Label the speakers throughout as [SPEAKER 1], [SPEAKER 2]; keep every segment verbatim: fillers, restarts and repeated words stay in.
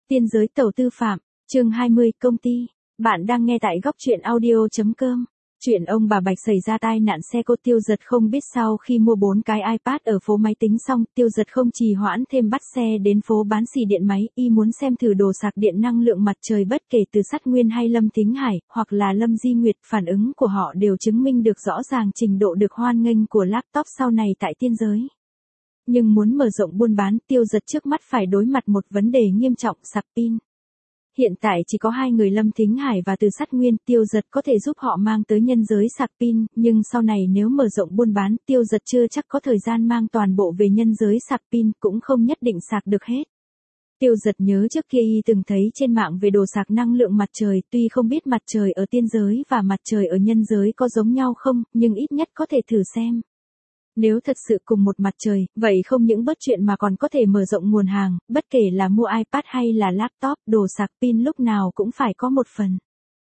[SPEAKER 1] Tiên giới tàu tư phạm, chương hai mươi, công ty. Bạn đang nghe tại góc truyện audio.com. Chuyện ông bà Bạch xảy ra tai nạn xe cộ. Tiêu Dật không biết sau khi mua bốn cái iPad ở phố máy tính xong, Tiêu Dật không trì hoãn thêm bắt xe đến phố bán xỉ điện máy, y muốn xem thử đồ sạc điện năng lượng mặt trời. Bất kể từ Sắt Nguyên hay Lâm Thính Hải, hoặc là Lâm Di Nguyệt, phản ứng của họ đều chứng minh được rõ ràng trình độ được hoan nghênh của laptop sau này tại tiên giới. Nhưng muốn mở rộng buôn bán, Tiêu Dật trước mắt phải đối mặt một vấn đề nghiêm trọng: sạc pin. Hiện tại chỉ có hai người Lâm Thính Hải và Từ Sắt Nguyên. Tiêu Dật có thể giúp họ mang tới nhân giới sạc pin, nhưng sau này nếu mở rộng buôn bán, Tiêu Dật chưa chắc có thời gian mang toàn bộ về nhân giới sạc pin, cũng không nhất định sạc được hết. Tiêu Dật nhớ trước kia y từng thấy trên mạng về đồ sạc năng lượng mặt trời, tuy không biết mặt trời ở tiên giới và mặt trời ở nhân giới có giống nhau không, nhưng ít nhất có thể thử xem. Nếu thật sự cùng một mặt trời, vậy không những bớt chuyện mà còn có thể mở rộng nguồn hàng, bất kể là mua iPad hay là laptop, đồ sạc pin lúc nào cũng phải có một phần.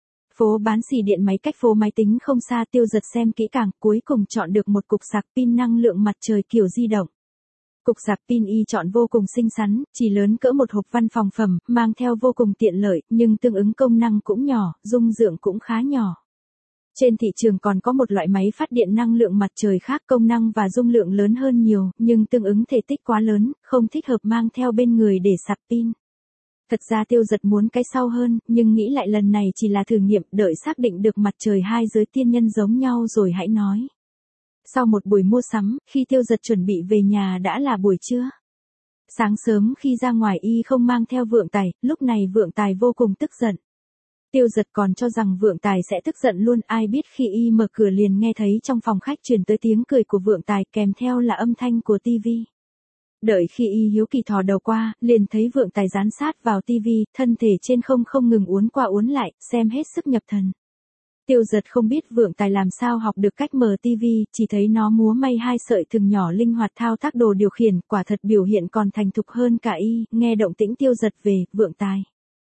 [SPEAKER 1] Phố bán xỉ điện máy cách phố máy tính không xa. Tiêu Dật xem kỹ càng, cuối cùng chọn được một cục sạc pin năng lượng mặt trời kiểu di động. Cục sạc pin y chọn vô cùng xinh xắn, chỉ lớn cỡ một hộp văn phòng phẩm, mang theo vô cùng tiện lợi, nhưng tương ứng công năng cũng nhỏ, dung lượng cũng khá nhỏ. Trên thị trường còn có một loại máy phát điện năng lượng mặt trời khác, công năng và dung lượng lớn hơn nhiều, nhưng tương ứng thể tích quá lớn, không thích hợp mang theo bên người để sạc pin. Thật ra Tiêu Dật muốn cái sau hơn, nhưng nghĩ lại lần này chỉ là thử nghiệm, đợi xác định được mặt trời hai giới tiên nhân giống nhau rồi hãy nói. Sau một buổi mua sắm, khi Tiêu Dật chuẩn bị về nhà đã là buổi trưa. Sáng sớm khi ra ngoài y không mang theo Vượng Tài, lúc này Vượng Tài vô cùng tức giận. Tiêu Dật còn cho rằng Vượng Tài sẽ tức giận luôn, ai biết khi y mở cửa liền nghe thấy trong phòng khách truyền tới tiếng cười của Vượng Tài, kèm theo là âm thanh của tivi. Đợi khi y hiếu kỳ thò đầu qua, liền thấy Vượng Tài dán sát vào tivi, thân thể trên không không ngừng uốn qua uốn lại, xem hết sức nhập thần. Tiêu Dật không biết Vượng Tài làm sao học được cách mở tivi, chỉ thấy nó múa may hai sợi thừng nhỏ linh hoạt thao tác đồ điều khiển, quả thật biểu hiện còn thành thục hơn cả y. Nghe động tĩnh Tiêu Dật về, Vượng Tài.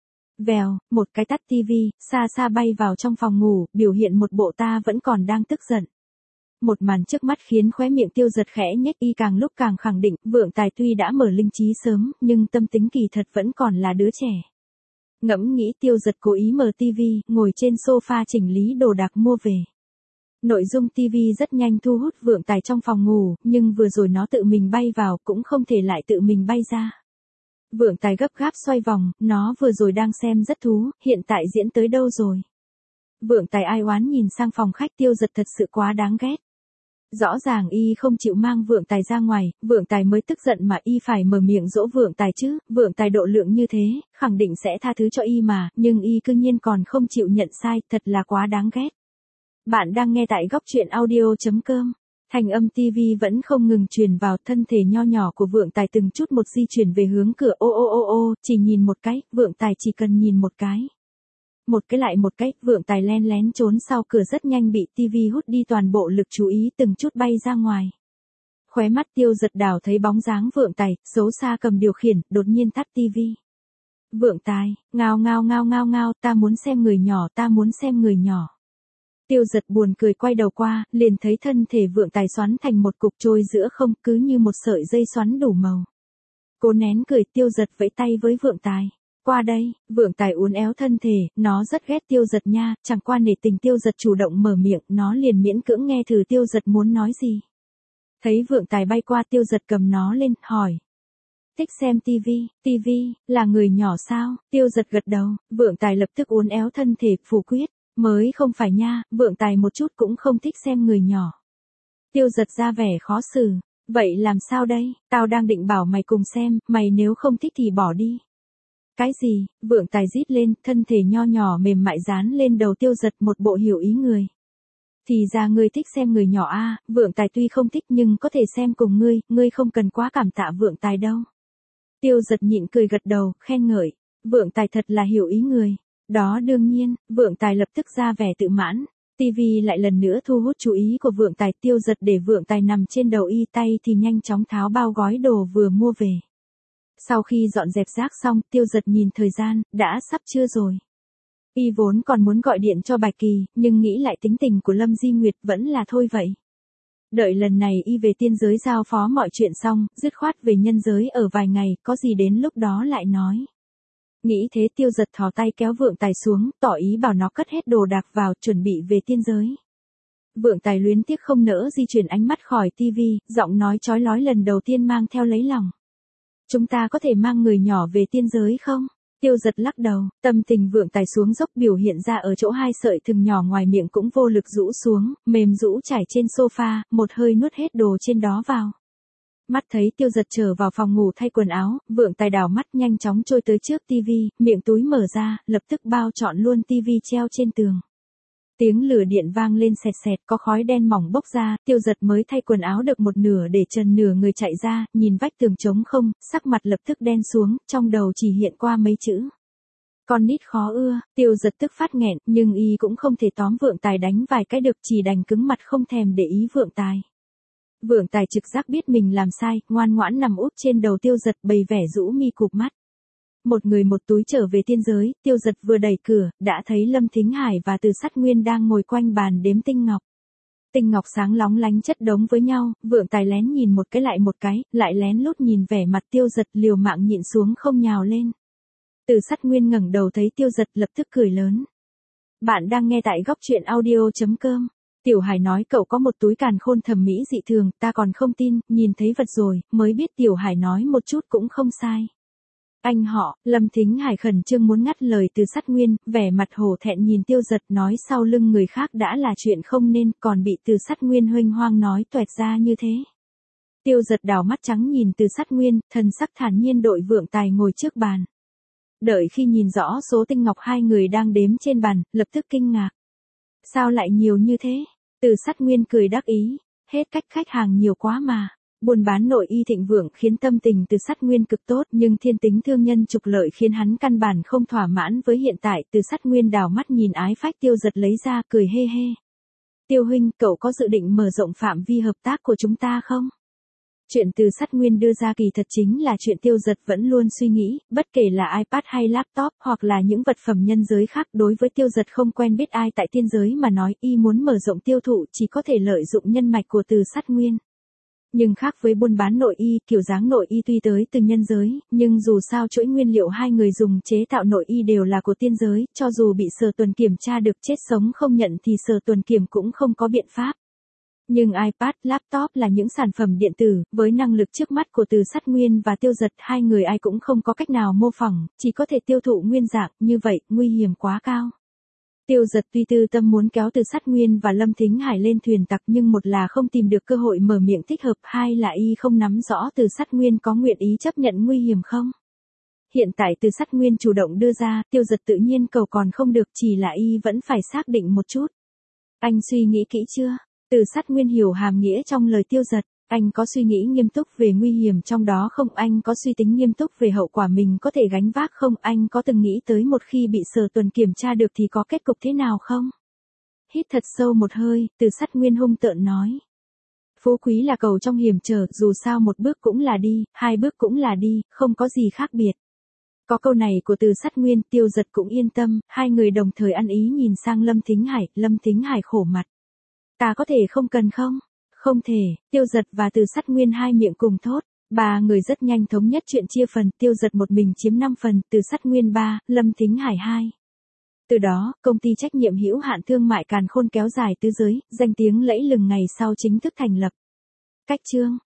[SPEAKER 1] Vèo, một cái tắt tivi, xa xa bay vào trong phòng ngủ, biểu hiện một bộ ta vẫn còn đang tức giận. Một màn trước mắt khiến khóe miệng Tiêu Dật khẽ nhếch, y càng lúc càng khẳng định, Vượng Tài tuy đã mở linh trí sớm, nhưng tâm tính kỳ thật vẫn còn là đứa trẻ. Ngẫm nghĩ, Tiêu Dật cố ý mở tivi, ngồi trên sofa chỉnh lý đồ đạc mua về. Nội dung tivi rất nhanh thu hút Vượng Tài trong phòng ngủ, nhưng vừa rồi nó tự mình bay vào, cũng không thể lại tự mình bay ra. Vượng Tài gấp gáp xoay vòng, nó vừa rồi đang xem rất thú, hiện tại diễn tới đâu rồi? Vượng Tài ai oán nhìn sang phòng khách. Tiêu Dật thật sự quá đáng ghét. Rõ ràng y không chịu mang Vượng Tài ra ngoài, Vượng Tài mới tức giận mà y phải mở miệng dỗ Vượng Tài chứ, Vượng Tài độ lượng như thế, khẳng định sẽ tha thứ cho y mà, nhưng y cư nhiên còn không chịu nhận sai, thật là quá đáng ghét. Bạn đang nghe tại góc truyện audio.com. Thanh âm tivi vẫn không ngừng truyền vào, thân thể nho nhỏ của Vượng Tài từng chút một di chuyển về hướng cửa. Ô ô ô ô, chỉ nhìn một cái, Vượng Tài chỉ cần nhìn một cái. Một cái lại một cái, Vượng Tài len lén trốn sau cửa, rất nhanh bị tivi hút đi toàn bộ lực chú ý, từng chút bay ra ngoài. Khóe mắt Tiêu Dật đảo thấy bóng dáng Vượng Tài, xấu xa cầm điều khiển, đột nhiên tắt tivi. Vượng Tài, ngao ngao ngao ngao ngao, ta muốn xem người nhỏ, ta muốn xem người nhỏ. Tiêu Dật buồn cười quay đầu qua, liền thấy thân thể Vượng Tài xoắn thành một cục trôi giữa không, cứ như một sợi dây xoắn đủ màu. Cố nén cười, Tiêu Dật vẫy tay với Vượng Tài. Qua đây. Vượng Tài uốn éo thân thể, nó rất ghét Tiêu Dật nha, chẳng qua nể tình Tiêu Dật chủ động mở miệng, nó liền miễn cưỡng nghe thử Tiêu Dật muốn nói gì. Thấy Vượng Tài bay qua, Tiêu Dật cầm nó lên, hỏi. Thích xem tivi, tivi, là người nhỏ sao? Tiêu Dật gật đầu, Vượng Tài lập tức uốn éo thân thể, phủ quyết. Mới không phải nha, Vượng Tài một chút cũng không thích xem người nhỏ. Tiêu Dật ra vẻ khó xử. Vậy làm sao đây, tao đang định bảo mày cùng xem, mày nếu không thích thì bỏ đi. Cái gì? Vượng Tài rít lên, thân thể nho nhỏ mềm mại dán lên đầu Tiêu Dật, một bộ hiểu ý người. Thì ra ngươi thích xem người nhỏ a, à, Vượng Tài tuy không thích nhưng có thể xem cùng ngươi, ngươi không cần quá cảm tạ Vượng Tài đâu. Tiêu Dật nhịn cười gật đầu, khen ngợi. Vượng Tài thật là hiểu ý người. Đó đương nhiên, Vượng Tài lập tức ra vẻ tự mãn. Tivi lại lần nữa thu hút chú ý của Vượng Tài. Tiêu Dật để Vượng Tài nằm trên đầu y, tay thì nhanh chóng tháo bao gói đồ vừa mua về. Sau khi dọn dẹp rác xong, Tiêu Dật nhìn thời gian, đã sắp trưa rồi. Y vốn còn muốn gọi điện cho Bạch Kỳ, nhưng nghĩ lại tính tình của Lâm Di Nguyệt, vẫn là thôi vậy. Đợi lần này y về tiên giới giao phó mọi chuyện xong, dứt khoát về nhân giới ở vài ngày, có gì đến lúc đó lại nói. Nghĩ thế Tiêu Giật thò tay kéo Vượng Tài xuống, tỏ ý bảo nó cất hết đồ đạc vào, chuẩn bị về tiên giới. Vượng Tài luyến tiếc không nỡ di chuyển ánh mắt khỏi tivi, giọng nói chói lói lần đầu tiên mang theo lấy lòng. Chúng ta có thể mang người nhỏ về tiên giới không? Tiêu Giật lắc đầu, tâm tình Vượng Tài xuống dốc biểu hiện ra ở chỗ hai sợi thừng nhỏ ngoài miệng cũng vô lực rũ xuống, mềm rũ trải trên sofa, một hơi nuốt hết đồ trên đó vào. Mắt thấy Tiêu Giật trở vào phòng ngủ thay quần áo, Vượng Tài đảo mắt nhanh chóng trôi tới trước tivi, miệng túi mở ra, lập tức bao trọn luôn tivi treo trên tường. Tiếng lửa điện vang lên sẹt sẹt, có khói đen mỏng bốc ra, Tiêu Giật mới thay quần áo được một nửa để trần nửa người chạy ra, nhìn vách tường trống không, sắc mặt lập tức đen xuống, trong đầu chỉ hiện qua mấy chữ. Con nít khó ưa, Tiêu Giật tức phát nghẹn, nhưng y cũng không thể tóm Vượng Tài đánh vài cái được, chỉ đành cứng mặt không thèm để ý Vượng Tài. Vượng Tài trực giác biết mình làm sai, ngoan ngoãn nằm úp trên đầu Tiêu Giật bày vẻ rũ mi cụp mắt. Một người một túi trở về tiên giới, Tiêu Giật vừa đẩy cửa, đã thấy Lâm Thính Hải và Từ Sắt Nguyên đang ngồi quanh bàn đếm tinh ngọc. Tinh ngọc sáng lóng lánh chất đống với nhau, Vượng Tài lén nhìn một cái lại một cái, lại lén lút nhìn vẻ mặt Tiêu Giật, liều mạng nhịn xuống không nhào lên. Từ Sắt Nguyên ngẩng đầu thấy Tiêu Giật lập tức cười lớn. Bạn đang nghe tại góc truyện audio chấm com. Tiểu Hải nói cậu có một túi càn khôn thẩm mỹ dị thường, ta còn không tin, nhìn thấy vật rồi, mới biết Tiểu Hải nói một chút cũng không sai. Anh họ, Lâm Thính Hải khẩn trương muốn ngắt lời Từ Sắt Nguyên, vẻ mặt hổ thẹn nhìn Tiêu Giật nói sau lưng người khác đã là chuyện không nên, còn bị Từ Sắt Nguyên huênh hoang nói toẹt ra như thế. Tiêu Giật đảo mắt trắng nhìn Từ Sắt Nguyên, thần sắc thản nhiên đội Vượng Tài ngồi trước bàn. Đợi khi nhìn rõ số tinh ngọc hai người đang đếm trên bàn, lập tức kinh ngạc. Sao lại nhiều như thế? Từ Sắt Nguyên cười đắc ý, hết cách khách hàng nhiều quá mà. Buôn bán nội y thịnh vượng khiến tâm tình Từ Sắt Nguyên cực tốt, nhưng thiên tính thương nhân trục lợi khiến hắn căn bản không thỏa mãn với hiện tại. Từ Sắt Nguyên đảo mắt nhìn ái phách Tiêu Giật lấy ra, cười hê hê. Tiêu huynh, cậu có dự định mở rộng phạm vi hợp tác của chúng ta không? Chuyện Từ Sắt Nguyên đưa ra kỳ thật chính là chuyện Tiêu Giật vẫn luôn suy nghĩ, bất kể là iPad hay laptop hoặc là những vật phẩm nhân giới khác, đối với Tiêu Giật không quen biết ai tại tiên giới mà nói, y muốn mở rộng tiêu thụ chỉ có thể lợi dụng nhân mạch của Từ Sắt Nguyên. Nhưng khác với buôn bán nội y, kiểu dáng nội y tuy tới từ nhân giới, nhưng dù sao chuỗi nguyên liệu hai người dùng chế tạo nội y đều là của tiên giới, cho dù bị Sở Tuần kiểm tra được chết sống không nhận thì Sở Tuần kiểm cũng không có biện pháp. Nhưng iPad, laptop là những sản phẩm điện tử, với năng lực trước mắt của Từ Sắt Nguyên và Tiêu Giật, hai người ai cũng không có cách nào mô phỏng, chỉ có thể tiêu thụ nguyên dạng, như vậy, nguy hiểm quá cao. Tiêu Giật tuy tư tâm muốn kéo Từ Sắt Nguyên và Lâm Thính Hải lên thuyền tặc, nhưng một là không tìm được cơ hội mở miệng thích hợp, hai là y không nắm rõ Từ Sắt Nguyên có nguyện ý chấp nhận nguy hiểm không. Hiện tại Từ Sắt Nguyên chủ động đưa ra, Tiêu Giật tự nhiên cầu còn không được, chỉ là y vẫn phải xác định một chút. Anh suy nghĩ kỹ chưa? Từ Sắt Nguyên hiểu hàm nghĩa trong lời Tiêu Giật. Anh có suy nghĩ nghiêm túc về nguy hiểm trong đó không? Anh có suy tính nghiêm túc về hậu quả mình có thể gánh vác không? Anh có từng nghĩ tới một khi bị Sở Tuần kiểm tra được thì có kết cục thế nào không? Hít thật sâu một hơi, Từ Sắt Nguyên hung tợn nói. Phú quý là cầu trong hiểm trở, dù sao một bước cũng là đi, hai bước cũng là đi, không có gì khác biệt. Có câu này của Từ Sắt Nguyên, Tiêu Giật cũng yên tâm, hai người đồng thời ăn ý nhìn sang Lâm Thính Hải, Lâm Thính Hải khổ mặt. Ta có thể không cần không? Không thể, Tiêu Giật và Từ Sắt Nguyên hai miệng cùng thốt. Ba người rất nhanh thống nhất chuyện chia phần, Tiêu Giật một mình chiếm năm phần, Từ Sắt Nguyên ba, Lâm Thính Hải hai. Từ đó, công ty trách nhiệm hữu hạn thương mại Càn Khôn kéo dài tứ giới, danh tiếng lẫy lừng ngày sau chính thức thành lập. Cách chương